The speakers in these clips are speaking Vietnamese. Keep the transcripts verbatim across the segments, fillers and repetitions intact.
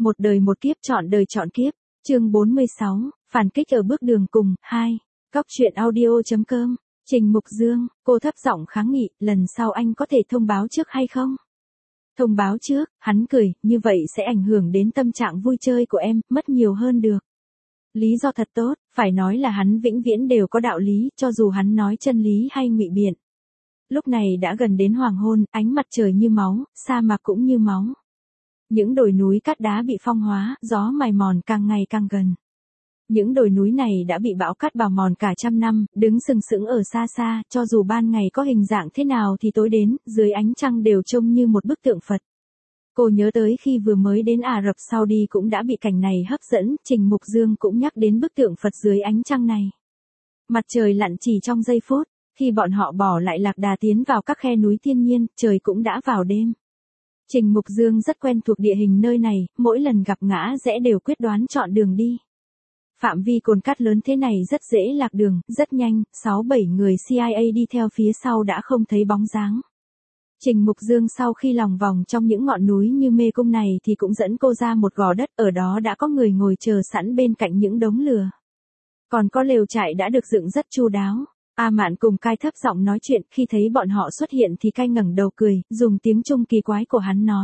Một đời một kiếp chọn đời chọn kiếp, chương bốn mươi sáu, phản kích ở bước đường cùng, hai, Cóc truyện audio chấm com, Trình Mục Dương, cô thấp giọng kháng nghị, lần sau anh có thể thông báo trước hay không? Thông báo trước, hắn cười, như vậy sẽ ảnh hưởng đến tâm trạng vui chơi của em, mất nhiều hơn được. Lý do thật tốt, phải nói là hắn vĩnh viễn đều có đạo lý, cho dù hắn nói chân lý hay ngụy biện. Lúc này đã gần đến hoàng hôn, ánh mặt trời như máu, sa mạc cũng như máu. Những đồi núi cát đá bị phong hóa, gió mài mòn càng ngày càng gần. Những đồi núi này đã bị bão cát bào mòn cả trăm năm, đứng sừng sững ở xa xa, cho dù ban ngày có hình dạng thế nào thì tối đến, dưới ánh trăng đều trông như một bức tượng Phật. Cô nhớ tới khi vừa mới đến Ả Rập Saudi cũng đã bị cảnh này hấp dẫn, Trình Mục Dương cũng nhắc đến bức tượng Phật dưới ánh trăng này. Mặt trời lặn chỉ trong giây phút, khi bọn họ bỏ lại lạc đà tiến vào các khe núi thiên nhiên, trời cũng đã vào đêm. Trình Mục Dương rất quen thuộc địa hình nơi này, mỗi lần gặp ngã rẽ đều quyết đoán chọn đường đi. Phạm vi cồn cát lớn thế này rất dễ lạc đường, rất nhanh, sáu bảy người C I A đi theo phía sau đã không thấy bóng dáng. Trình Mục Dương sau khi lòng vòng trong những ngọn núi như mê cung này thì cũng dẫn cô ra một gò đất, ở đó đã có người ngồi chờ sẵn bên cạnh những đống lửa. Còn có lều trại đã được dựng rất chu đáo. A Mạn cùng Cai thấp giọng nói chuyện, khi thấy bọn họ xuất hiện thì Cai ngẩng đầu cười, dùng tiếng Trung kỳ quái của hắn nói.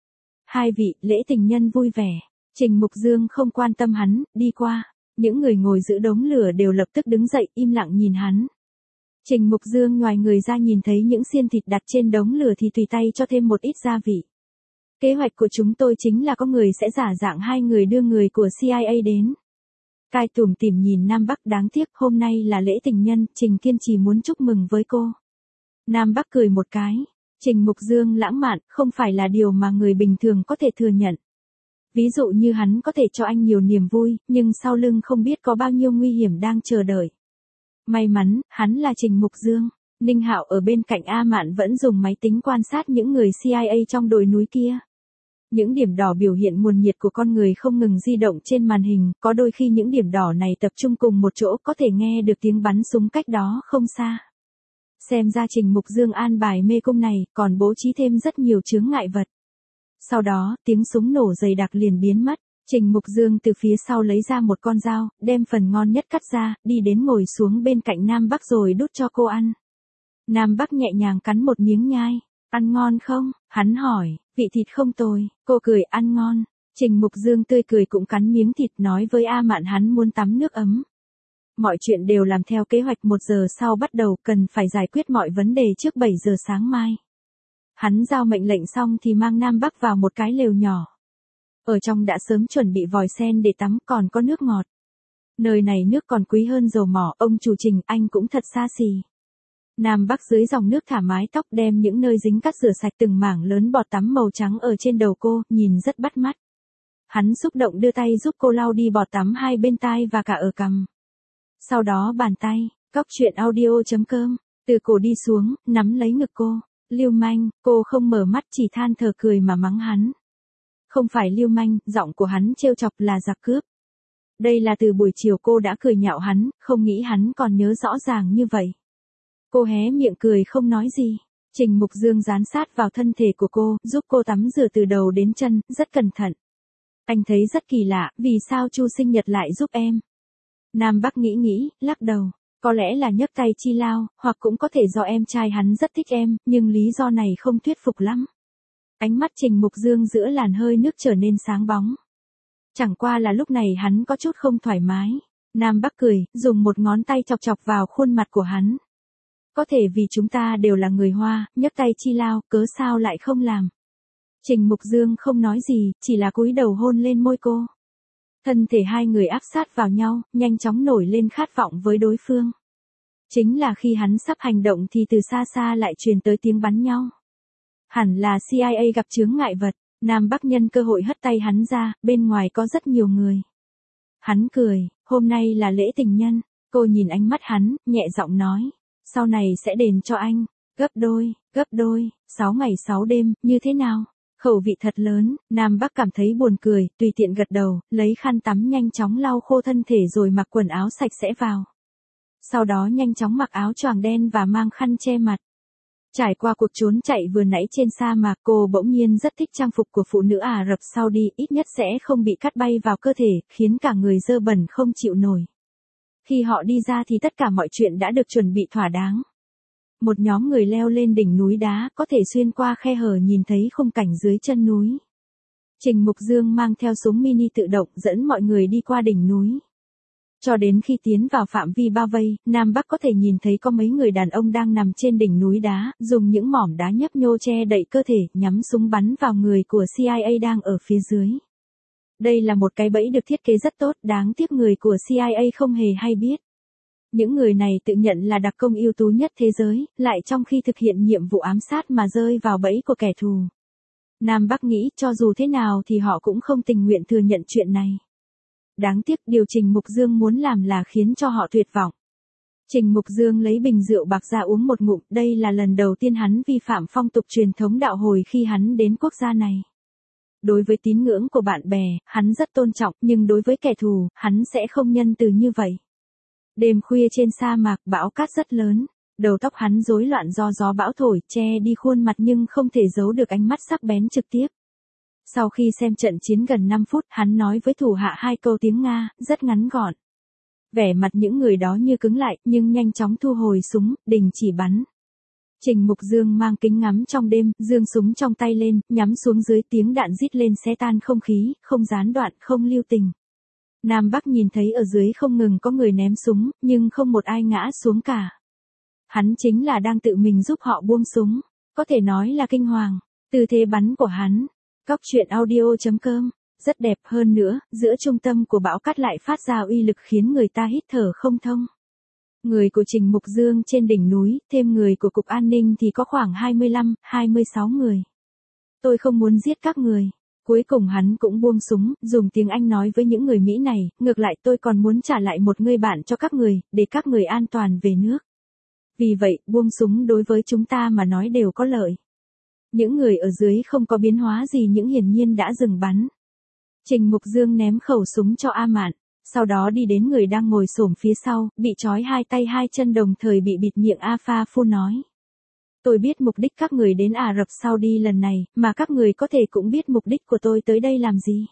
Hai vị, lễ tình nhân vui vẻ. Trình Mục Dương không quan tâm hắn, đi qua. Những người ngồi giữ đống lửa đều lập tức đứng dậy, im lặng nhìn hắn. Trình Mục Dương ngoài người ra nhìn thấy những xiên thịt đặt trên đống lửa thì tùy tay cho thêm một ít gia vị. Kế hoạch của chúng tôi chính là có người sẽ giả dạng hai người đưa người của C I A đến. Cai tủm tỉm nhìn Nam Bắc, đáng tiếc hôm nay là lễ tình nhân, Trình kiên trì muốn chúc mừng với cô. Nam Bắc cười một cái. Trình Mục Dương lãng mạn, không phải là điều mà người bình thường có thể thừa nhận. Ví dụ như hắn có thể cho anh nhiều niềm vui, nhưng sau lưng không biết có bao nhiêu nguy hiểm đang chờ đợi. May mắn, hắn là Trình Mục Dương. Ninh Hạo ở bên cạnh A Mạn vẫn dùng máy tính quan sát những người C I A trong đồi núi kia. Những điểm đỏ biểu hiện nguồn nhiệt của con người không ngừng di động trên màn hình, có đôi khi những điểm đỏ này tập trung cùng một chỗ có thể nghe được tiếng bắn súng cách đó không xa. Xem ra Trình Mục Dương an bài mê cung này còn bố trí thêm rất nhiều chướng ngại vật. Sau đó, tiếng súng nổ dày đặc liền biến mất. Trình Mục Dương từ phía sau lấy ra một con dao, đem phần ngon nhất cắt ra, đi đến ngồi xuống bên cạnh Nam Bắc rồi đút cho cô ăn. Nam Bắc nhẹ nhàng cắn một miếng nhai. Ăn ngon không? Hắn hỏi, vị thịt không tồi. Cô cười, ăn ngon. Trình Mục Dương tươi cười cũng cắn miếng thịt, nói với A Mạn hắn muốn tắm nước ấm. Mọi chuyện đều làm theo kế hoạch, một giờ sau bắt đầu, cần phải giải quyết mọi vấn đề trước bảy giờ sáng mai. Hắn giao mệnh lệnh xong thì mang Nam Bắc vào một cái lều nhỏ. Ở trong đã sớm chuẩn bị vòi sen để tắm, còn có nước ngọt. Nơi này nước còn quý hơn dầu mỏ, ông chủ Trình, anh cũng thật xa xỉ. Nam Bắc dưới dòng nước thả mái tóc, đem những nơi dính cát rửa sạch từng mảng lớn bọt tắm màu trắng ở trên đầu cô, nhìn rất bắt mắt. Hắn xúc động đưa tay giúp cô lau đi bọt tắm hai bên tai và cả ở cằm. Sau đó bàn tay, Cóc truyện audio chấm com, từ cổ đi xuống, nắm lấy ngực cô. Lưu manh, cô không mở mắt chỉ than thở cười mà mắng hắn. Không phải lưu manh, giọng của hắn trêu chọc, là giặc cướp. Đây là từ buổi chiều cô đã cười nhạo hắn, không nghĩ hắn còn nhớ rõ ràng như vậy. Cô hé miệng cười không nói gì. Trình Mục Dương dán sát vào thân thể của cô, giúp cô tắm rửa từ đầu đến chân, rất cẩn thận. Anh thấy rất kỳ lạ, vì sao Chu sinh nhật lại giúp em? Nam Bắc nghĩ nghĩ, lắc đầu. Có lẽ là nhấc tay chi lao, hoặc cũng có thể do em trai hắn rất thích em, nhưng lý do này không thuyết phục lắm. Ánh mắt Trình Mục Dương giữa làn hơi nước trở nên sáng bóng. Chẳng qua là lúc này hắn có chút không thoải mái. Nam Bắc cười, dùng một ngón tay chọc chọc vào khuôn mặt của hắn. Có thể vì chúng ta đều là người Hoa, nhấc tay chi lao, cớ sao lại không làm. Trình Mục Dương không nói gì, chỉ là cúi đầu hôn lên môi cô. Thân thể hai người áp sát vào nhau, nhanh chóng nổi lên khát vọng với đối phương. Chính là khi hắn sắp hành động thì từ xa xa lại truyền tới tiếng bắn nhau. Hẳn là C I A gặp chướng ngại vật. Nam Bắc nhân cơ hội hất tay hắn ra, bên ngoài có rất nhiều người. Hắn cười, hôm nay là lễ tình nhân. Cô nhìn ánh mắt hắn, nhẹ giọng nói. Sau này sẽ đền cho anh. Gấp đôi, gấp đôi, sáu ngày sáu đêm, như thế nào? Khẩu vị thật lớn. Nam Bắc cảm thấy buồn cười, tùy tiện gật đầu, lấy khăn tắm nhanh chóng lau khô thân thể rồi mặc quần áo sạch sẽ vào. Sau đó nhanh chóng mặc áo choàng đen và mang khăn che mặt. Trải qua cuộc trốn chạy vừa nãy trên sa mạc, cô bỗng nhiên rất thích trang phục của phụ nữ Ả Rập Saudi, ít nhất sẽ không bị cát bay vào cơ thể, khiến cả người dơ bẩn không chịu nổi. Khi họ đi ra thì tất cả mọi chuyện đã được chuẩn bị thỏa đáng. Một nhóm người leo lên đỉnh núi đá, có thể xuyên qua khe hở nhìn thấy khung cảnh dưới chân núi. Trình Mục Dương mang theo súng mini tự động dẫn mọi người đi qua đỉnh núi. Cho đến khi tiến vào phạm vi bao vây, Nam Bắc có thể nhìn thấy có mấy người đàn ông đang nằm trên đỉnh núi đá, dùng những mỏm đá nhấp nhô che đậy cơ thể, nhắm súng bắn vào người của C I A đang ở phía dưới. Đây là một cái bẫy được thiết kế rất tốt, đáng tiếc người của C I A không hề hay biết. Những người này tự nhận là đặc công ưu tú nhất thế giới, lại trong khi thực hiện nhiệm vụ ám sát mà rơi vào bẫy của kẻ thù. Nam Bắc nghĩ cho dù thế nào thì họ cũng không tình nguyện thừa nhận chuyện này. Đáng tiếc điều Trình Mục Dương muốn làm là khiến cho họ tuyệt vọng. Trình Mục Dương lấy bình rượu bạc ra uống một ngụm, đây là lần đầu tiên hắn vi phạm phong tục truyền thống đạo Hồi khi hắn đến quốc gia này. Đối với tín ngưỡng của bạn bè, hắn rất tôn trọng, nhưng đối với kẻ thù, hắn sẽ không nhân từ như vậy. Đêm khuya trên sa mạc, bão cát rất lớn, đầu tóc hắn rối loạn do gió bão thổi, che đi khuôn mặt nhưng không thể giấu được ánh mắt sắc bén trực tiếp. Sau khi xem trận chiến gần năm phút, hắn nói với thủ hạ hai câu tiếng Nga, rất ngắn gọn. Vẻ mặt những người đó như cứng lại, nhưng nhanh chóng thu hồi súng, đình chỉ bắn. Trình Mục Dương mang kính ngắm trong đêm, giương súng trong tay lên, nhắm xuống dưới, tiếng đạn rít lên xé tan không khí, không gián đoạn, không lưu tình. Nam Bắc nhìn thấy ở dưới không ngừng có người ném súng, nhưng không một ai ngã xuống cả. Hắn chính là đang tự mình giúp họ buông súng, có thể nói là kinh hoàng. Tư thế bắn của hắn. Góc truyện audio chấm com, rất đẹp hơn nữa, giữa trung tâm của bão cát lại phát ra uy lực khiến người ta hít thở không thông. Người của Trình Mục Dương trên đỉnh núi, thêm người của Cục An ninh thì có khoảng hai mươi lăm, hai mươi sáu người. Tôi không muốn giết các người. Cuối cùng hắn cũng buông súng, dùng tiếng Anh nói với những người Mỹ này, ngược lại tôi còn muốn trả lại một người bạn cho các người, để các người an toàn về nước. Vì vậy, buông súng đối với chúng ta mà nói đều có lợi. Những người ở dưới không có biến hóa gì, những hiển nhiên đã dừng bắn. Trình Mục Dương ném khẩu súng cho A Mạn, sau đó đi đến người đang ngồi xổm phía sau, bị trói hai tay hai chân đồng thời bị bịt miệng. A Pha Phu nói. Tôi biết mục đích các người đến Ả Rập Saudi lần này, mà các người có thể cũng biết mục đích của tôi tới đây làm gì.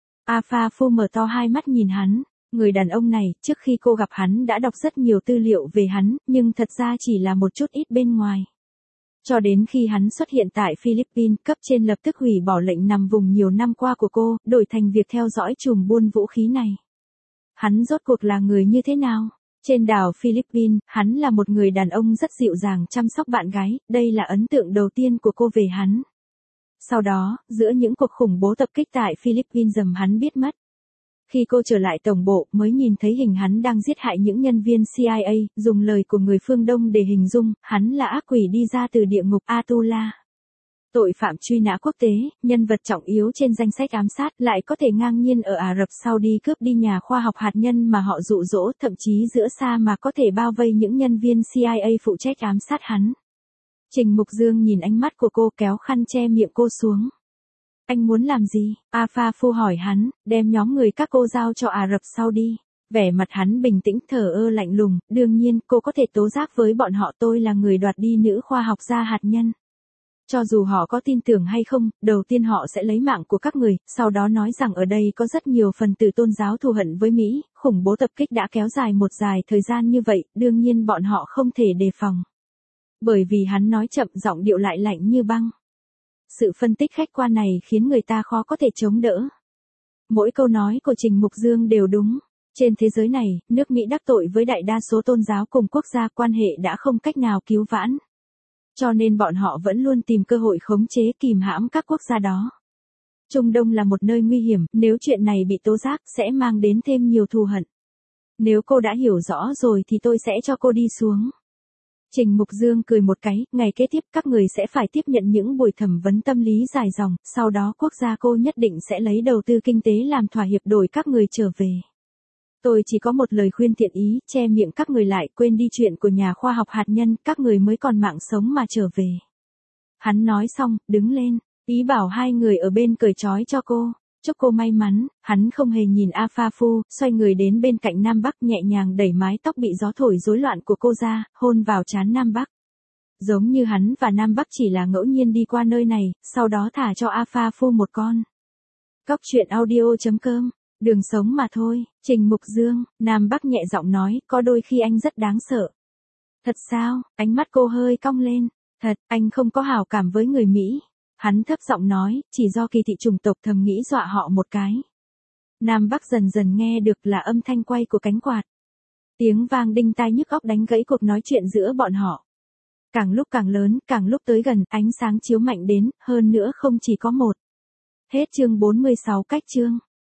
A Pha Phu mở to hai mắt nhìn hắn, người đàn ông này, trước khi cô gặp hắn đã đọc rất nhiều tư liệu về hắn, nhưng thật ra chỉ là một chút ít bên ngoài. Cho đến khi hắn xuất hiện tại Philippines, cấp trên lập tức hủy bỏ lệnh nằm vùng nhiều năm qua của cô, đổi thành việc theo dõi chùm buôn vũ khí này. Hắn rốt cuộc là người như thế nào? Trên đảo Philippines, hắn là một người đàn ông rất dịu dàng chăm sóc bạn gái, đây là ấn tượng đầu tiên của cô về hắn. Sau đó, giữa những cuộc khủng bố tập kích tại Philippines dầm hắn biết mất. Khi cô trở lại tổng bộ mới nhìn thấy hình hắn đang giết hại những nhân viên C I A, dùng lời của người phương Đông để hình dung, hắn là ác quỷ đi ra từ địa ngục Atula. Tội phạm truy nã quốc tế, nhân vật trọng yếu trên danh sách ám sát lại có thể ngang nhiên ở Ả Rập Saudi cướp đi nhà khoa học hạt nhân mà họ dụ dỗ, thậm chí giữa sa mạc có thể bao vây những nhân viên C I A phụ trách ám sát hắn. Trình Mục Dương nhìn ánh mắt của cô, kéo khăn che miệng cô xuống. Anh muốn làm gì? A Pha Phu hỏi hắn, đem nhóm người các cô giao cho Ả Rập Saudi. Vẻ mặt hắn bình tĩnh thờ ơ lạnh lùng, đương nhiên cô có thể tố giác với bọn họ tôi là người đoạt đi nữ khoa học gia hạt nhân. Cho dù họ có tin tưởng hay không, đầu tiên họ sẽ lấy mạng của các người, sau đó nói rằng ở đây có rất nhiều phần tử tôn giáo thù hận với Mỹ, khủng bố tập kích đã kéo dài một dài thời gian như vậy, đương nhiên bọn họ không thể đề phòng. Bởi vì hắn nói chậm, giọng điệu lại lạnh như băng. Sự phân tích khách quan này khiến người ta khó có thể chống đỡ. Mỗi câu nói của Trình Mục Dương đều đúng. Trên thế giới này, nước Mỹ đắc tội với đại đa số tôn giáo cùng quốc gia, quan hệ đã không cách nào cứu vãn. Cho nên bọn họ vẫn luôn tìm cơ hội khống chế kìm hãm các quốc gia đó. Trung Đông là một nơi nguy hiểm, nếu chuyện này bị tố giác sẽ mang đến thêm nhiều thù hận. Nếu cô đã hiểu rõ rồi thì tôi sẽ cho cô đi xuống. Trình Mục Dương cười một cái, ngày kế tiếp các người sẽ phải tiếp nhận những buổi thẩm vấn tâm lý dài dòng, sau đó quốc gia cô nhất định sẽ lấy đầu tư kinh tế làm thỏa hiệp đổi các người trở về. Tôi chỉ có một lời khuyên thiện ý, che miệng các người lại, quên đi chuyện của nhà khoa học hạt nhân, các người mới còn mạng sống mà trở về. Hắn nói xong, đứng lên, ý bảo hai người ở bên cởi trói cho cô. Chúc cô may mắn, hắn không hề nhìn A Pha Phu, xoay người đến bên cạnh Nam Bắc, nhẹ nhàng đẩy mái tóc bị gió thổi rối loạn của cô ra, hôn vào trán Nam Bắc. Giống như hắn và Nam Bắc chỉ là ngẫu nhiên đi qua nơi này, sau đó thả cho Alpha Phu một con. Cóc truyện audio.com, đường sống mà thôi, Trình Mục Dương, Nam Bắc nhẹ giọng nói, có đôi khi anh rất đáng sợ. Thật sao? Ánh mắt cô hơi cong lên. Thật, anh không có hảo cảm với người Mỹ. Hắn thấp giọng nói, chỉ do kỳ thị chủng tộc thầm nghĩ dọa họ một cái. Nam Bắc dần dần nghe được là âm thanh quay của cánh quạt. Tiếng vang đinh tai nhức óc đánh gãy cuộc nói chuyện giữa bọn họ. Càng lúc càng lớn, càng lúc tới gần, ánh sáng chiếu mạnh đến, hơn nữa không chỉ có một. Hết chương bốn mươi sáu cách chương.